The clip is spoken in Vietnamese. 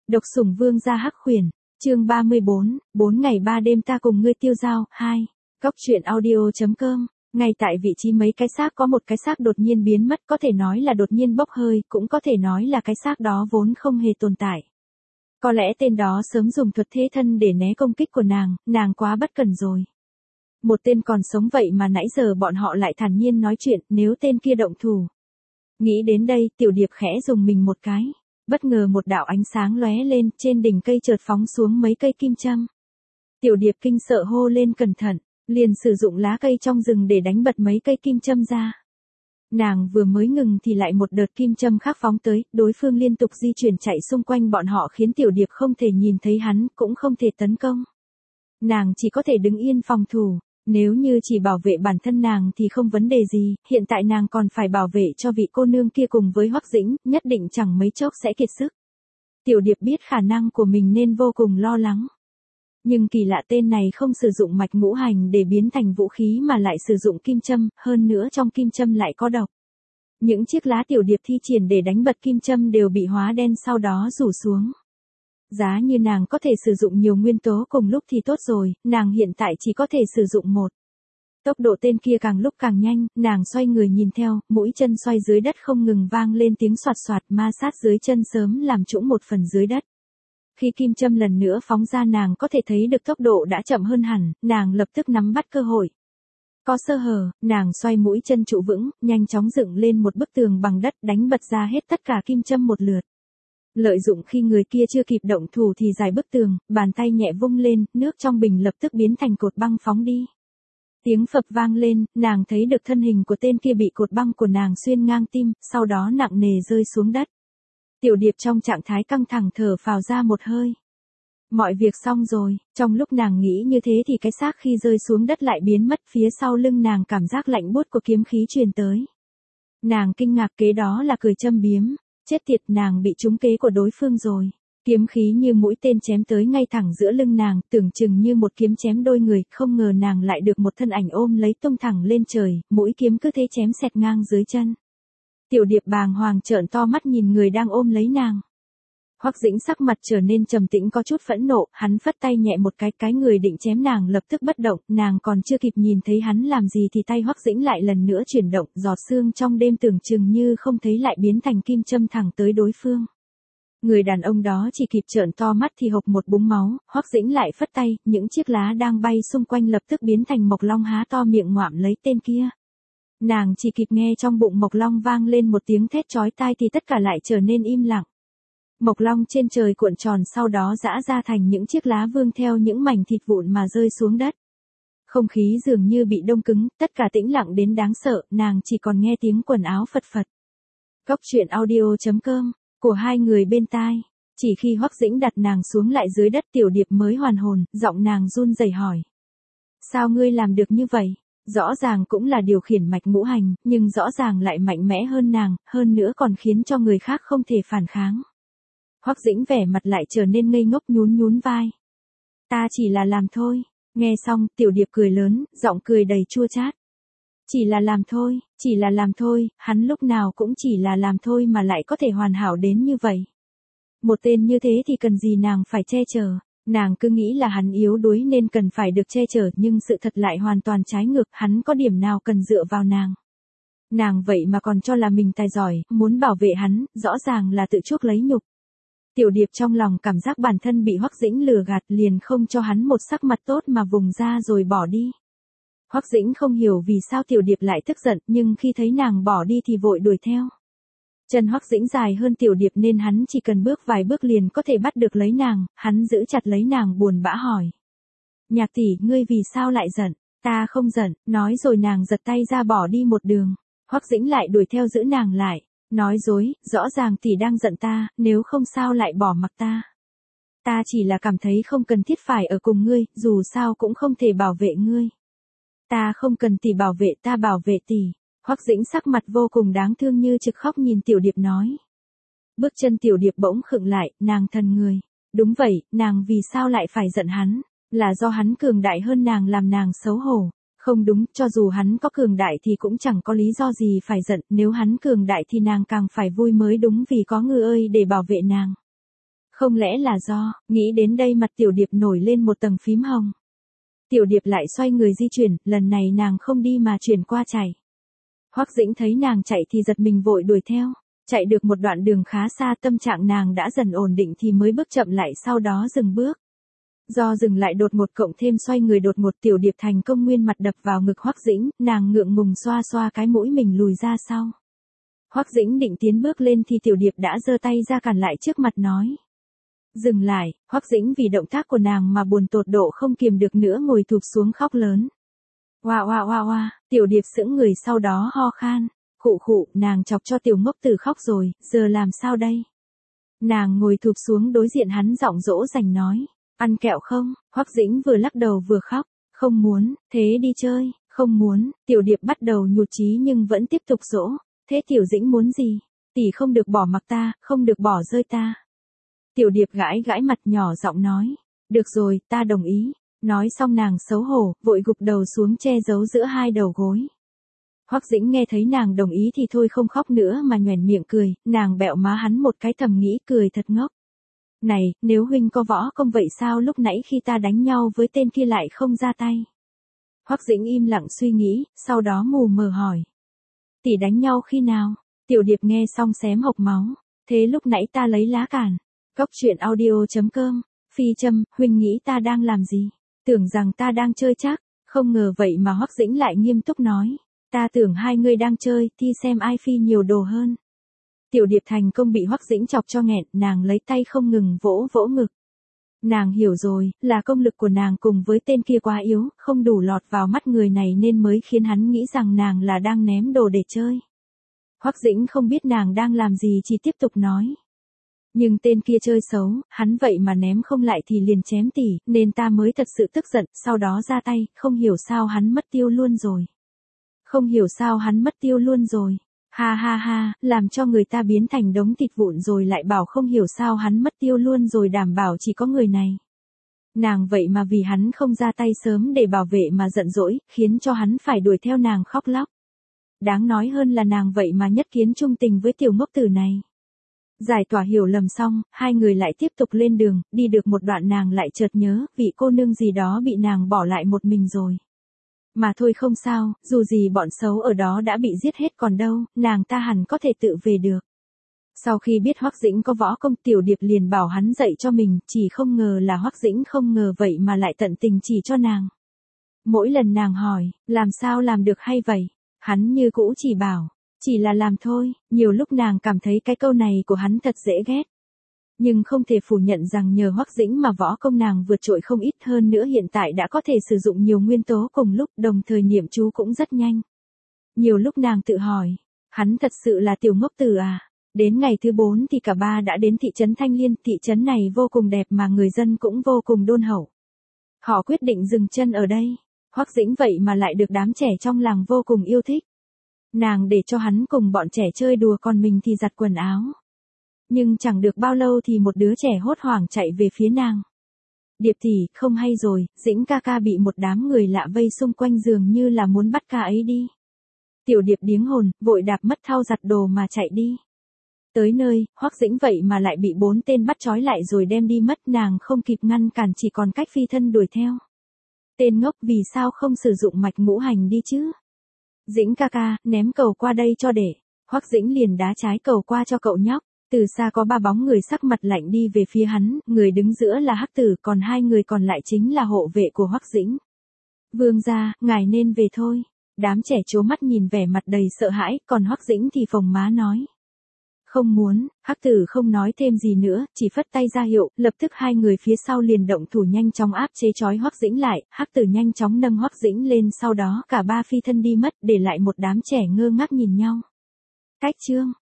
Độc sủng vương gia hắc khuyển, chương 34, 4 ngày 3 đêm ta cùng ngươi tiêu dao, 2. Góc truyện audio.com, ngay tại vị trí mấy cái xác có một cái xác đột nhiên biến mất, có thể nói là đột nhiên bốc hơi, cũng có thể nói là cái xác đó vốn không hề tồn tại. Có lẽ tên đó sớm dùng thuật thế thân để né công kích của nàng quá bất cẩn rồi. Một tên còn sống vậy mà nãy giờ bọn họ lại thản nhiên nói chuyện, nếu tên kia động thủ. Nghĩ đến đây, Tiểu Điệp khẽ dùng mình một cái. Bất ngờ một đạo ánh sáng lóe lên, trên đỉnh cây chợt phóng xuống mấy cây kim châm. Tiểu Điệp kinh sợ hô lên cẩn thận, liền sử dụng lá cây trong rừng để đánh bật mấy cây kim châm ra. Nàng vừa mới ngừng thì lại một đợt kim châm khác phóng tới, đối phương liên tục di chuyển chạy xung quanh bọn họ khiến Tiểu Điệp không thể nhìn thấy hắn, cũng không thể tấn công. Nàng chỉ có thể đứng yên phòng thủ. Nếu như chỉ bảo vệ bản thân nàng thì không vấn đề gì, hiện tại nàng còn phải bảo vệ cho vị cô nương kia cùng với Hoắc Dĩnh, nhất định chẳng mấy chốc sẽ kiệt sức. Tiểu Điệp biết khả năng của mình nên vô cùng lo lắng. Nhưng kỳ lạ tên này không sử dụng mạch ngũ hành để biến thành vũ khí mà lại sử dụng kim châm, hơn nữa trong kim châm lại có độc. Những chiếc lá Tiểu Điệp thi triển để đánh bật kim châm đều bị hóa đen sau đó rủ xuống. Giá như nàng có thể sử dụng nhiều nguyên tố cùng lúc thì tốt rồi, nàng hiện tại chỉ có thể sử dụng một. Tốc độ tên kia càng lúc càng nhanh, nàng xoay người nhìn theo, mũi chân xoay dưới đất không ngừng vang lên tiếng xoạt xoạt, ma sát dưới chân sớm làm trũng một phần dưới đất. Khi kim châm lần nữa phóng ra nàng có thể thấy được tốc độ đã chậm hơn hẳn, nàng lập tức nắm bắt cơ hội. Có sơ hở, nàng xoay mũi chân trụ vững, nhanh chóng dựng lên một bức tường bằng đất đánh bật ra hết tất cả kim châm một lượt. Lợi dụng khi người kia chưa kịp động thủ thì giải bức tường, bàn tay nhẹ vung lên, nước trong bình lập tức biến thành cột băng phóng đi. Tiếng phập vang lên, nàng thấy được thân hình của tên kia bị cột băng của nàng xuyên ngang tim, sau đó nặng nề rơi xuống đất. Tiểu Điệp trong trạng thái căng thẳng thở phào ra một hơi. Mọi việc xong rồi, trong lúc nàng nghĩ như thế thì cái xác khi rơi xuống đất lại biến mất, phía sau lưng nàng cảm giác lạnh buốt của kiếm khí truyền tới. Nàng kinh ngạc, kế đó là cười châm biếm. Chết tiệt, nàng bị trúng kế của đối phương rồi. Kiếm khí như mũi tên chém tới ngay thẳng giữa lưng nàng, tưởng chừng như một kiếm chém đôi người, không ngờ nàng lại được một thân ảnh ôm lấy tung thẳng lên trời, mũi kiếm cứ thế chém xẹt ngang dưới chân. Tiểu Điệp bàng hoàng trợn to mắt nhìn người đang ôm lấy nàng. Hoắc Dĩnh sắc mặt trở nên trầm tĩnh có chút phẫn nộ, hắn phất tay nhẹ một cái người định chém nàng lập tức bất động, nàng còn chưa kịp nhìn thấy hắn làm gì thì tay Hoắc Dĩnh lại lần nữa chuyển động, giọt sương trong đêm tưởng chừng như không thấy lại biến thành kim châm thẳng tới đối phương. Người đàn ông đó chỉ kịp trợn to mắt thì hộc một búng máu, Hoắc Dĩnh lại phất tay, những chiếc lá đang bay xung quanh lập tức biến thành Mộc Long há to miệng ngoạm lấy tên kia. Nàng chỉ kịp nghe trong bụng Mộc Long vang lên một tiếng thét chói tai thì tất cả lại trở nên im lặng. Mộc Long trên trời cuộn tròn sau đó giã ra thành những chiếc lá vương theo những mảnh thịt vụn mà rơi xuống đất. Không khí dường như bị đông cứng, tất cả tĩnh lặng đến đáng sợ, nàng chỉ còn nghe tiếng quần áo phật phật. Góc truyện audio.com, của hai người bên tai. Chỉ khi Hoắc Dĩnh đặt nàng xuống lại dưới đất Tiểu Điệp mới hoàn hồn, giọng nàng run rẩy hỏi. Sao ngươi làm được như vậy? Rõ ràng cũng là điều khiển mạch ngũ hành, nhưng rõ ràng lại mạnh mẽ hơn nàng, hơn nữa còn khiến cho người khác không thể phản kháng. Hoắc Dĩnh vẻ mặt lại trở nên ngây ngốc nhún vai. Ta chỉ là làm thôi. Nghe xong, Tiểu Điệp cười lớn, giọng cười đầy chua chát. Chỉ là làm thôi, hắn lúc nào cũng chỉ là làm thôi mà lại có thể hoàn hảo đến như vậy. Một tên như thế thì cần gì nàng phải che chở, nàng cứ nghĩ là hắn yếu đuối nên cần phải được che chở nhưng sự thật lại hoàn toàn trái ngược, hắn có điểm nào cần dựa vào nàng. Nàng vậy mà còn cho là mình tài giỏi, muốn bảo vệ hắn, rõ ràng là tự chuốc lấy nhục. Tiểu Điệp trong lòng cảm giác bản thân bị Hoắc Dĩnh lừa gạt liền không cho hắn một sắc mặt tốt mà vùng ra rồi bỏ đi. Hoắc Dĩnh không hiểu vì sao Tiểu Điệp lại tức giận nhưng khi thấy nàng bỏ đi thì vội đuổi theo. Chân Hoắc Dĩnh dài hơn Tiểu Điệp nên hắn chỉ cần bước vài bước liền có thể bắt được lấy nàng, hắn giữ chặt lấy nàng buồn bã hỏi. Nhạc tỷ, ngươi vì sao lại giận? Ta không giận, nói rồi nàng giật tay ra bỏ đi một đường. Hoắc Dĩnh lại đuổi theo giữ nàng lại. Nói dối, rõ ràng tỷ đang giận ta, nếu không sao lại bỏ mặc ta. Ta chỉ là cảm thấy không cần thiết phải ở cùng ngươi, dù sao cũng không thể bảo vệ ngươi. Ta không cần tỷ bảo vệ, ta bảo vệ tỷ. Hoắc Dĩnh sắc mặt vô cùng đáng thương như trực khóc nhìn Tiểu Điệp nói. Bước chân Tiểu Điệp bỗng khựng lại, nàng thần người. Đúng vậy, nàng vì sao lại phải giận hắn? Là do hắn cường đại hơn nàng làm nàng xấu hổ. Không đúng, cho dù hắn có cường đại thì cũng chẳng có lý do gì phải giận, nếu hắn cường đại thì nàng càng phải vui mới đúng vì có người ơi để bảo vệ nàng. Không lẽ là do, nghĩ đến đây mặt Tiểu Điệp nổi lên một tầng phím hồng. Tiểu Điệp lại xoay người di chuyển, lần này nàng không đi mà chuyển qua chạy. Hoắc Dĩnh thấy nàng chạy thì giật mình vội đuổi theo. Chạy được một đoạn đường khá xa, tâm trạng nàng đã dần ổn định thì mới bước chậm lại, sau đó dừng bước. Do dừng lại đột ngột cộng thêm xoay người đột ngột, Tiểu Điệp thành công nguyên mặt đập vào ngực Hoắc Dĩnh, nàng ngượng ngùng xoa xoa cái mũi mình lùi ra sau. Hoắc Dĩnh định tiến bước lên thì Tiểu Điệp đã giơ tay ra cản lại trước mặt nói. Dừng lại. Hoắc Dĩnh vì động tác của nàng mà buồn tột độ không kiềm được nữa, ngồi thụp xuống khóc lớn. Oa oa oa oa, Tiểu Điệp sững người sau đó ho khan. Khụ khụ, nàng chọc cho Tiểu Ngốc Tử khóc rồi, giờ làm sao đây? Nàng ngồi thụp xuống đối diện hắn, giọng dỗ dành nói. Ăn kẹo không? Hoắc Dĩnh vừa lắc đầu vừa khóc. Không muốn. Thế đi chơi? Không muốn. Tiểu Điệp bắt đầu nhụt chí nhưng vẫn tiếp tục dỗ. Thế Tiểu Dĩnh muốn gì? Tỷ không được bỏ mặc ta, không được bỏ rơi ta. Tiểu Điệp gãi gãi mặt, nhỏ giọng nói. Được rồi, ta đồng ý. Nói xong nàng xấu hổ, vội gục đầu xuống che giấu giữa hai đầu gối. Hoắc Dĩnh nghe thấy nàng đồng ý thì thôi không khóc nữa mà nhoẻn miệng cười, nàng bẹo má hắn một cái thầm nghĩ cười thật ngốc. Này, nếu huynh có võ công vậy sao lúc nãy khi ta đánh nhau với tên kia lại không ra tay? Hoắc Dĩnh im lặng suy nghĩ, sau đó mù mờ hỏi. Tỷ đánh nhau khi nào? Tiểu Điệp nghe xong xém hộc máu. Thế lúc nãy ta lấy lá cản. Cốc truyện audio.com. Phi Châm, huynh nghĩ ta đang làm gì? Tưởng rằng ta đang chơi chắc, không ngờ vậy mà. Hoắc Dĩnh lại nghiêm túc nói. Ta tưởng hai người đang chơi, thi xem ai phi nhiều đồ hơn. Tiểu Điệp thành công bị Hoắc Dĩnh chọc cho nghẹn, nàng lấy tay không ngừng vỗ vỗ ngực. Nàng hiểu rồi, là công lực của nàng cùng với tên kia quá yếu, không đủ lọt vào mắt người này nên mới khiến hắn nghĩ rằng nàng là đang ném đồ để chơi. Hoắc Dĩnh không biết nàng đang làm gì, chỉ tiếp tục nói. Nhưng tên kia chơi xấu, hắn vậy mà ném không lại thì liền chém tỷ, nên ta mới thật sự tức giận, sau đó ra tay, không hiểu sao hắn mất tiêu luôn rồi. Không hiểu sao hắn mất tiêu luôn rồi. Ha ha ha, làm cho người ta biến thành đống thịt vụn rồi lại bảo không hiểu sao hắn mất tiêu luôn rồi, đảm bảo chỉ có người này. Nàng vậy mà vì hắn không ra tay sớm để bảo vệ mà giận dỗi, khiến cho hắn phải đuổi theo nàng khóc lóc. Đáng nói hơn là nàng vậy mà nhất kiến trung tình với Tiểu Ngốc Tử này. Giải tỏa hiểu lầm xong, hai người lại tiếp tục lên đường, đi được một đoạn nàng lại chợt nhớ, vị cô nương gì đó bị nàng bỏ lại một mình rồi. Mà thôi không sao, dù gì bọn xấu ở đó đã bị giết hết còn đâu, nàng ta hẳn có thể tự về được. Sau khi biết Hoắc Dĩnh có võ công, Tiểu Điệp liền bảo hắn dạy cho mình, chỉ không ngờ là Hoắc Dĩnh không ngờ vậy mà lại tận tình chỉ cho nàng. Mỗi lần nàng hỏi, làm sao làm được hay vậy, hắn như cũ chỉ bảo, chỉ là làm thôi, nhiều lúc nàng cảm thấy cái câu này của hắn thật dễ ghét. Nhưng không thể phủ nhận rằng nhờ Hoắc Dĩnh mà võ công nàng vượt trội không ít, hơn nữa hiện tại đã có thể sử dụng nhiều nguyên tố cùng lúc, đồng thời niệm chú cũng rất nhanh. Nhiều lúc nàng tự hỏi, hắn thật sự là Tiểu Ngốc Tử à? Đến ngày thứ 4 thì cả ba đã đến thị trấn Thanh Liên, thị trấn này vô cùng đẹp mà người dân cũng vô cùng đôn hậu. Họ quyết định dừng chân ở đây. Hoắc Dĩnh vậy mà lại được đám trẻ trong làng vô cùng yêu thích. Nàng để cho hắn cùng bọn trẻ chơi đùa, còn mình thì giặt quần áo. Nhưng chẳng được bao lâu thì một đứa trẻ hốt hoảng chạy về phía nàng. Điệp tỷ, không hay rồi, Dĩnh ca ca bị một đám người lạ vây xung quanh dường như là muốn bắt ca ấy đi. Tiểu Điệp điếng hồn, vội đạp mất thau giặt đồ mà chạy đi. Tới nơi, Hoắc Dĩnh vậy mà lại bị 4 tên bắt trói lại rồi đem đi mất, nàng không kịp ngăn cản chỉ còn cách phi thân đuổi theo. Tên ngốc, vì sao không sử dụng mạch ngũ hành đi chứ? Dĩnh ca ca, ném cầu qua đây cho để. Hoắc Dĩnh liền đá trái cầu qua cho cậu nhóc. Từ xa có 3 bóng người sắc mặt lạnh đi về phía hắn, người đứng giữa là Hắc Tử, còn 2 người còn lại chính là hộ vệ của Hoắc Dĩnh. Vương gia, ngài nên về thôi. Đám trẻ trố mắt nhìn vẻ mặt đầy sợ hãi, còn Hoắc Dĩnh thì phồng má nói. Không muốn. Hắc Tử không nói thêm gì nữa, chỉ phất tay ra hiệu, lập tức 2 người phía sau liền động thủ nhanh chóng áp chế trói Hoắc Dĩnh lại. Hắc Tử nhanh chóng nâng Hoắc Dĩnh lên, sau đó cả 3 phi thân đi mất, để lại một đám trẻ ngơ ngác nhìn nhau. Cách chương